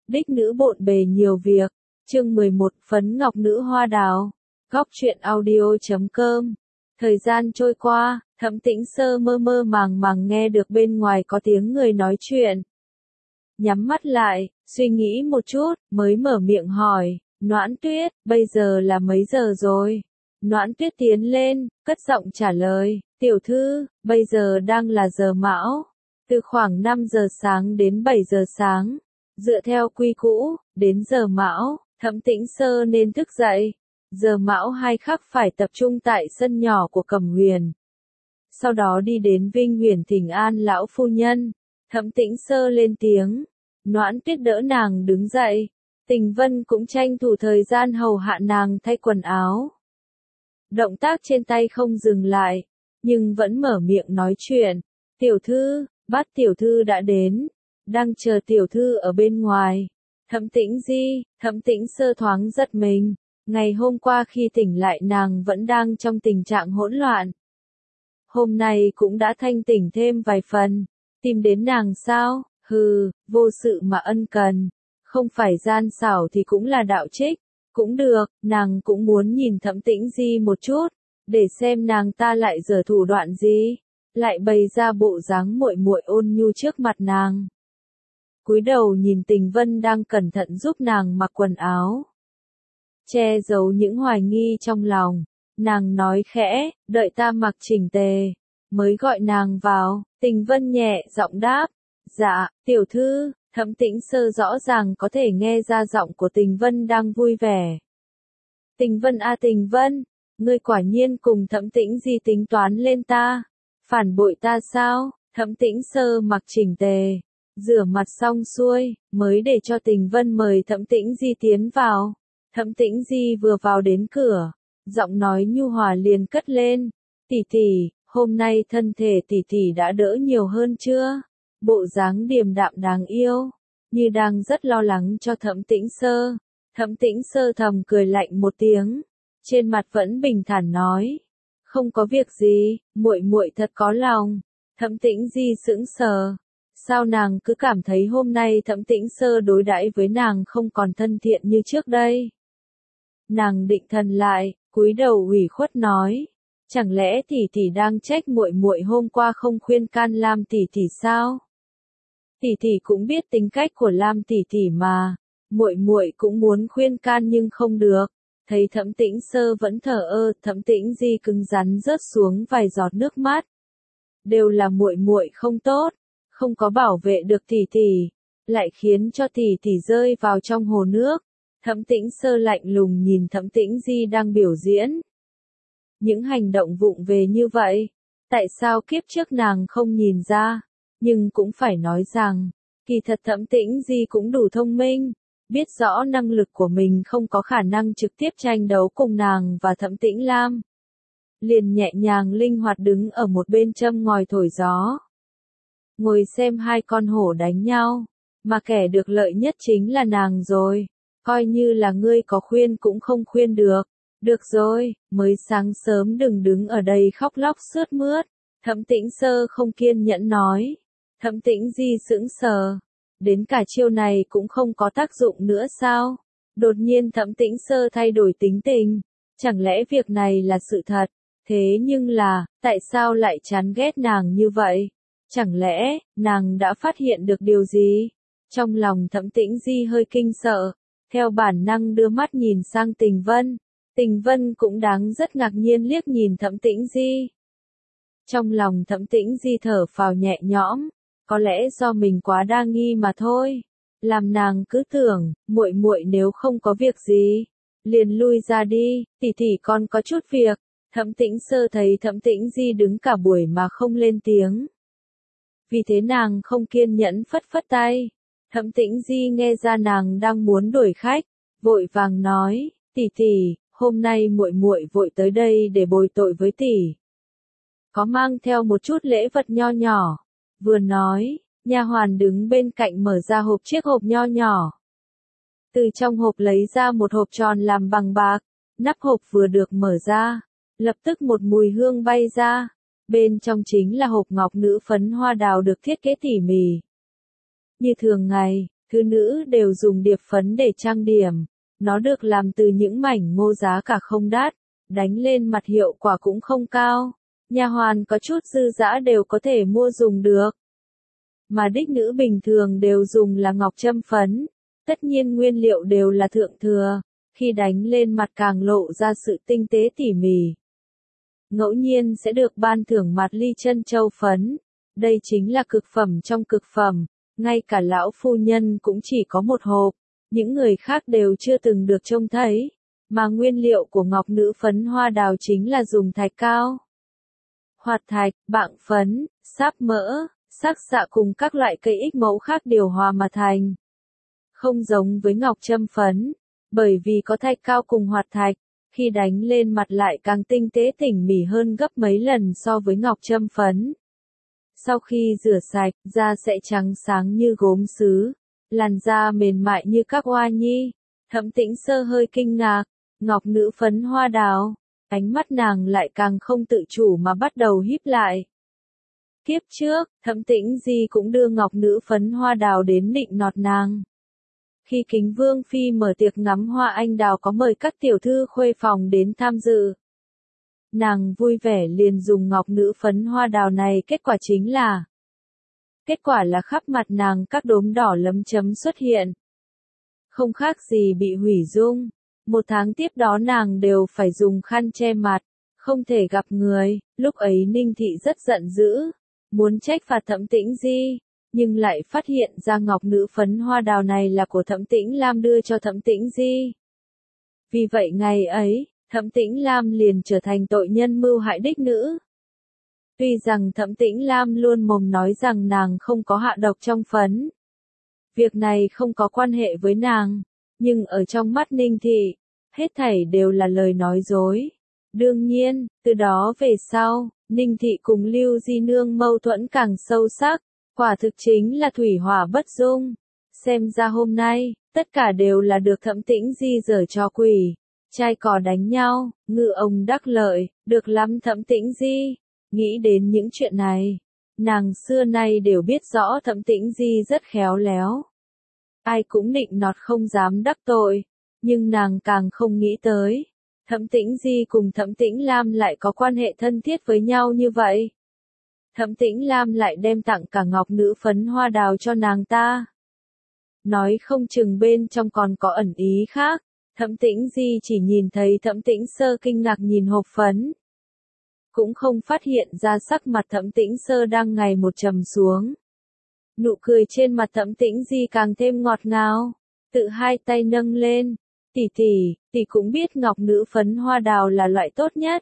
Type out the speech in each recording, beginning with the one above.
đích nữ bộn bề nhiều việc. Chương 11, Phấn ngọc nữ hoa đào. Góc truyện audio.com. Thời gian trôi qua, Thẩm Tĩnh Sơ mơ mơ màng màng nghe được bên ngoài có tiếng người nói chuyện. Nhắm mắt lại, suy nghĩ một chút, mới mở miệng hỏi, Noãn Tuyết, bây giờ là mấy giờ rồi? Noãn Tuyết tiến lên, cất giọng trả lời, tiểu thư, bây giờ đang là giờ mão. Từ khoảng 5 giờ sáng đến 7 giờ sáng. Dựa theo quy cũ, đến giờ mão, Thẩm Tĩnh Sơ nên thức dậy. Giờ mão 2 khắc phải tập trung tại sân nhỏ của Cẩm Huyền. Sau đó đi đến Vinh Huyền thỉnh an lão phu nhân. Thẩm Tĩnh Sơ lên tiếng. Noãn Tuyết đỡ nàng đứng dậy. Tình Vân cũng tranh thủ thời gian hầu hạ nàng thay quần áo. Động tác trên tay không dừng lại, nhưng vẫn mở miệng nói chuyện. Tiểu thư, Bát tiểu thư đã đến, đang chờ tiểu thư ở bên ngoài. Thẩm Tĩnh Sơ thoáng giật mình. Ngày hôm qua khi tỉnh lại nàng vẫn đang trong tình trạng hỗn loạn. Hôm nay cũng đã thanh tỉnh thêm vài phần. Tìm đến nàng sao? Hừ, vô sự mà ân cần. Không phải gian xảo thì cũng là đạo trích. Cũng được, nàng cũng muốn nhìn Thẩm Tĩnh Di một chút, để xem nàng ta lại giở thủ đoạn gì, lại bày ra bộ dáng muội muội ôn nhu trước mặt nàng. Cúi đầu nhìn Tình Vân đang cẩn thận giúp nàng mặc quần áo, che giấu những hoài nghi trong lòng, nàng nói khẽ, đợi ta mặc chỉnh tề, mới gọi nàng vào. Tình Vân nhẹ giọng đáp, dạ, tiểu thư. Thẩm Tĩnh Sơ rõ ràng có thể nghe ra giọng của Tình Vân đang vui vẻ. Tình Vân à Tình Vân, ngươi quả nhiên cùng Thẩm Tĩnh Di tính toán lên ta, phản bội ta sao? Thẩm Tĩnh Sơ mặc chỉnh tề, rửa mặt xong xuôi, mới để cho Tình Vân mời Thẩm Tĩnh Di tiến vào. Thẩm Tĩnh Di vừa vào đến cửa, giọng nói nhu hòa liền cất lên, tỷ tỷ, hôm nay thân thể tỷ tỷ đã đỡ nhiều hơn chưa? Bộ dáng điềm đạm đáng yêu, như đang rất lo lắng cho Thẩm Tĩnh Sơ. Thẩm Tĩnh Sơ thầm cười lạnh một tiếng, trên mặt vẫn bình thản nói, không có việc gì, muội muội thật có lòng. Thẩm Tĩnh Di sững sờ, sao nàng cứ cảm thấy hôm nay Thẩm Tĩnh Sơ đối đãi với nàng không còn thân thiện như trước đây. Nàng định thần lại, cúi đầu ủy khuất nói, chẳng lẽ tỷ tỷ đang trách muội muội hôm qua không khuyên can Lam tỷ tỷ sao? Tỷ tỷ cũng biết tính cách của Lam tỷ tỷ mà, muội muội cũng muốn khuyên can nhưng không được. Thấy Thẩm Tĩnh Sơ vẫn thờ ơ, Thẩm Tĩnh Di cứng rắn rớt xuống vài giọt nước mắt. Đều là muội muội không tốt, không có bảo vệ được tỷ tỷ, lại khiến cho tỷ tỷ rơi vào trong hồ nước. Thẩm Tĩnh Sơ lạnh lùng nhìn Thẩm Tĩnh Di đang biểu diễn. Những hành động vụng về như vậy, tại sao kiếp trước nàng không nhìn ra? Nhưng cũng phải nói rằng, kỳ thật Thẩm Tĩnh Di cũng đủ thông minh, biết rõ năng lực của mình không có khả năng trực tiếp tranh đấu cùng nàng và Thẩm Tĩnh Lam. Liền nhẹ nhàng linh hoạt đứng ở một bên châm ngòi thổi gió. Ngồi xem hai con hổ đánh nhau, mà kẻ được lợi nhất chính là nàng rồi, coi như là ngươi có khuyên cũng không khuyên được. Được rồi, mới sáng sớm đừng đứng ở đây khóc lóc sướt mướt. Thẩm Tĩnh Sơ không kiên nhẫn nói. Thẩm Tĩnh Di sững sờ, đến cả chiêu này cũng không có tác dụng nữa sao? Đột nhiên Thẩm Tĩnh Sơ thay đổi tính tình, chẳng lẽ việc này là sự thật? Thế nhưng là, tại sao lại chán ghét nàng như vậy? Chẳng lẽ, nàng đã phát hiện được điều gì? Trong lòng Thẩm Tĩnh Di hơi kinh sợ, theo bản năng đưa mắt nhìn sang Tình Vân. Tình Vân cũng đáng rất ngạc nhiên liếc nhìn Thẩm Tĩnh Di. Trong lòng Thẩm Tĩnh Di thở phào nhẹ nhõm, có lẽ do mình quá đa nghi mà thôi. Làm nàng cứ tưởng, muội muội nếu không có việc gì, liền lui ra đi, tỷ tỷ con có chút việc. Thẩm Tĩnh Sơ thấy Thẩm Tĩnh Di đứng cả buổi mà không lên tiếng. Vì thế nàng không kiên nhẫn phất phất tay. Thẩm Tĩnh Di nghe ra nàng đang muốn đuổi khách, vội vàng nói, tỷ tỷ, hôm nay muội muội vội tới đây để bồi tội với tỷ. Có mang theo một chút lễ vật nho nhỏ. Vừa nói, nha hoàn đứng bên cạnh mở ra chiếc hộp nho nhỏ. Từ trong hộp lấy ra một hộp tròn làm bằng bạc, nắp hộp vừa được mở ra, lập tức một mùi hương bay ra. Bên trong chính là hộp ngọc nữ phấn hoa đào được thiết kế tỉ mỉ. Như thường ngày, Thứ nữ đều dùng điệp phấn để trang điểm. Nó được làm từ những mảnh ngô giá cả không đắt, đánh lên mặt hiệu quả cũng không cao. Nha hoàn có chút dư dã đều có thể mua dùng được. Mà đích nữ bình thường đều dùng là ngọc châm phấn. Tất nhiên nguyên liệu đều là thượng thừa, khi đánh lên mặt càng lộ ra sự tinh tế tỉ mỉ. Ngẫu nhiên sẽ được ban thưởng mặt ly chân châu phấn. Đây chính là cực phẩm trong cực phẩm, ngay cả lão phu nhân cũng chỉ có một hộp, những người khác đều chưa từng được trông thấy. Mà nguyên liệu của ngọc nữ phấn hoa đào chính là dùng thạch cao, hoạt thạch, bạng phấn, sáp mỡ, sắc xạ cùng các loại cây ích mẫu khác điều hòa mà thành. Không giống với ngọc châm phấn, bởi vì có thạch cao cùng hoạt thạch, khi đánh lên mặt lại càng tinh tế tỉ mỉ hơn gấp mấy lần so với ngọc châm phấn. Sau khi rửa sạch, da sẽ trắng sáng như gốm sứ, làn da mềm mại như các hoa nhi. Thẩm Tĩnh Sơ hơi kinh ngạc, ngọc nữ phấn hoa đào, ánh mắt nàng lại càng không tự chủ mà bắt đầu híp lại. Kiếp trước, Thẩm Tĩnh Di cũng đưa ngọc nữ phấn hoa đào đến nịnh nọt nàng. Khi Kính Vương Phi mở tiệc ngắm hoa anh đào có mời các tiểu thư khuê phòng đến tham dự. Nàng vui vẻ liền dùng ngọc nữ phấn hoa đào này, kết quả là khắp mặt nàng các đốm đỏ lấm chấm xuất hiện. Không khác gì bị hủy dung. Một tháng tiếp đó nàng đều phải dùng khăn che mặt, không thể gặp người. Lúc ấy Ninh Thị rất giận dữ, muốn trách phạt Thẩm Tĩnh Di, nhưng lại phát hiện ra ngọc nữ phấn hoa đào này là của Thẩm Tĩnh Lam đưa cho Thẩm Tĩnh Di. Vì vậy ngày ấy, Thẩm Tĩnh Lam liền trở thành tội nhân mưu hại đích nữ. Tuy rằng Thẩm Tĩnh Lam luôn mồm nói rằng nàng không có hạ độc trong phấn. Việc này không có quan hệ với nàng, nhưng ở trong mắt Ninh Thị, hết thảy đều là lời nói dối. Đương nhiên, từ đó về sau, Ninh Thị cùng Lưu Di Nương mâu thuẫn càng sâu sắc, quả thực chính là thủy hỏa bất dung. Xem ra hôm nay, tất cả đều là được Thẩm Tĩnh Di giở trò quỷ. Trai cò đánh nhau, ngư ông đắc lợi, được lắm Thẩm Tĩnh Di. Nghĩ đến những chuyện này, nàng xưa nay đều biết rõ Thẩm Tĩnh Di rất khéo léo. Ai cũng nịnh nọt không dám đắc tội, nhưng nàng càng không nghĩ tới. Thẩm Tĩnh Di cùng Thẩm Tĩnh Lam lại có quan hệ thân thiết với nhau như vậy. Thẩm Tĩnh Lam lại đem tặng cả ngọc nữ phấn hoa đào cho nàng ta. Nói không chừng bên trong còn có ẩn ý khác. Thẩm Tĩnh Di chỉ nhìn thấy Thẩm Tĩnh Sơ kinh ngạc nhìn hộp phấn. Cũng không phát hiện ra sắc mặt Thẩm Tĩnh Sơ đang ngày một trầm xuống. Nụ cười trên mặt Thẩm Tĩnh Di càng thêm ngọt ngào, tự hai tay nâng lên. Tỷ cũng biết ngọc nữ phấn hoa đào là loại tốt nhất.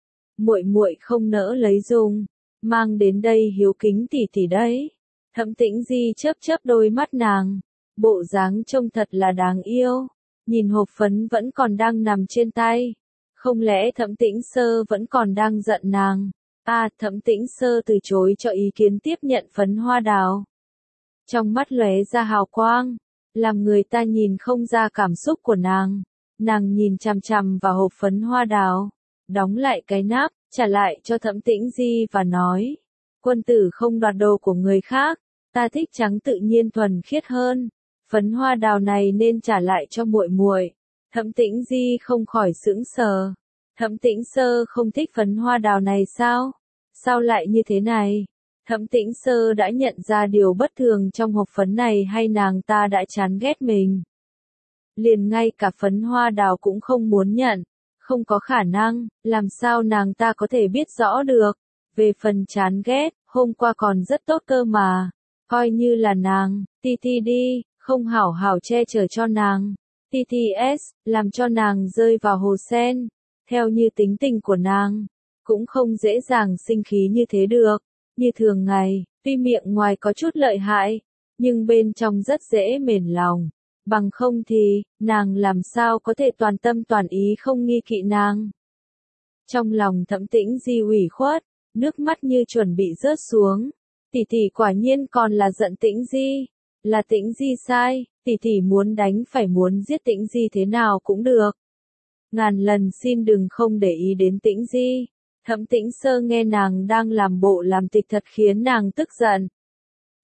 Muội không nỡ lấy dùng, mang đến đây hiếu kính tỷ đấy. Thẩm Tĩnh Di chớp đôi mắt nàng, bộ dáng trông thật là đáng yêu. Nhìn hộp phấn vẫn còn đang nằm trên tay. Không lẽ Thẩm Tĩnh Sơ vẫn còn đang giận nàng? Thẩm Tĩnh Sơ từ chối cho ý kiến tiếp nhận phấn hoa đào. Trong mắt lóe ra hào quang, làm người ta nhìn không ra cảm xúc của nàng. Nàng nhìn chằm chằm vào hộp phấn hoa đào, đóng lại cái nắp, trả lại cho Thẩm Tĩnh Di và nói: quân tử không đoạt đồ của người khác, ta thích trắng tự nhiên thuần khiết hơn. Phấn hoa đào này nên trả lại cho muội. Thẩm Tĩnh Di không khỏi sững sờ. Thẩm Tĩnh Sơ không thích phấn hoa đào này sao? Sao lại như thế này? Thẩm Tĩnh Sơ đã nhận ra điều bất thường trong hộp phấn này hay nàng ta đã chán ghét mình? Liền ngay cả phấn hoa đào cũng không muốn nhận. Không có khả năng, làm sao nàng ta có thể biết rõ được? Về phần chán ghét, hôm qua còn rất tốt cơ mà. Coi như là nàng, Ti đi, không hảo hảo che chở cho nàng. TTS, làm cho nàng rơi vào hồ sen. Theo như tính tình của nàng, cũng không dễ dàng sinh khí như thế được. Như thường ngày, tuy miệng ngoài có chút lợi hại, nhưng bên trong rất dễ mềm lòng. Bằng không thì, nàng làm sao có thể toàn tâm toàn ý không nghi kỵ nàng. Trong lòng Thẩm Tĩnh Di ủy khuất, nước mắt như chuẩn bị rớt xuống. Tỷ quả nhiên còn là giận Tĩnh Di. Là Tĩnh Di sai, tỷ muốn đánh phải muốn giết Tĩnh Di thế nào cũng được. Ngàn lần xin đừng không để ý đến Tĩnh Di. Thẩm Tĩnh Sơ nghe nàng đang làm bộ làm tịch thật khiến nàng tức giận.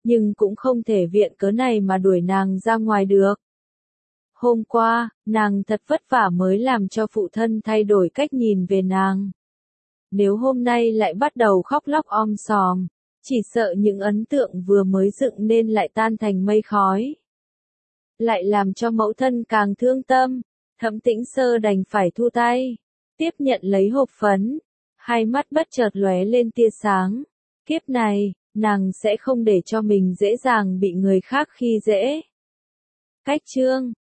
nhưng cũng không thể viện cớ này mà đuổi nàng ra ngoài được. Hôm qua, nàng thật vất vả mới làm cho phụ thân thay đổi cách nhìn về nàng. Nếu hôm nay lại bắt đầu khóc lóc om sòm, chỉ sợ những ấn tượng vừa mới dựng nên lại tan thành mây khói. Lại làm cho mẫu thân càng thương tâm, Thẩm Tĩnh Sơ đành phải thu tay, tiếp nhận lấy hộp phấn, hai mắt bất chợt lóe lên tia sáng. Kiếp này, nàng sẽ không để cho mình dễ dàng bị người khác khi dễ. Cách chương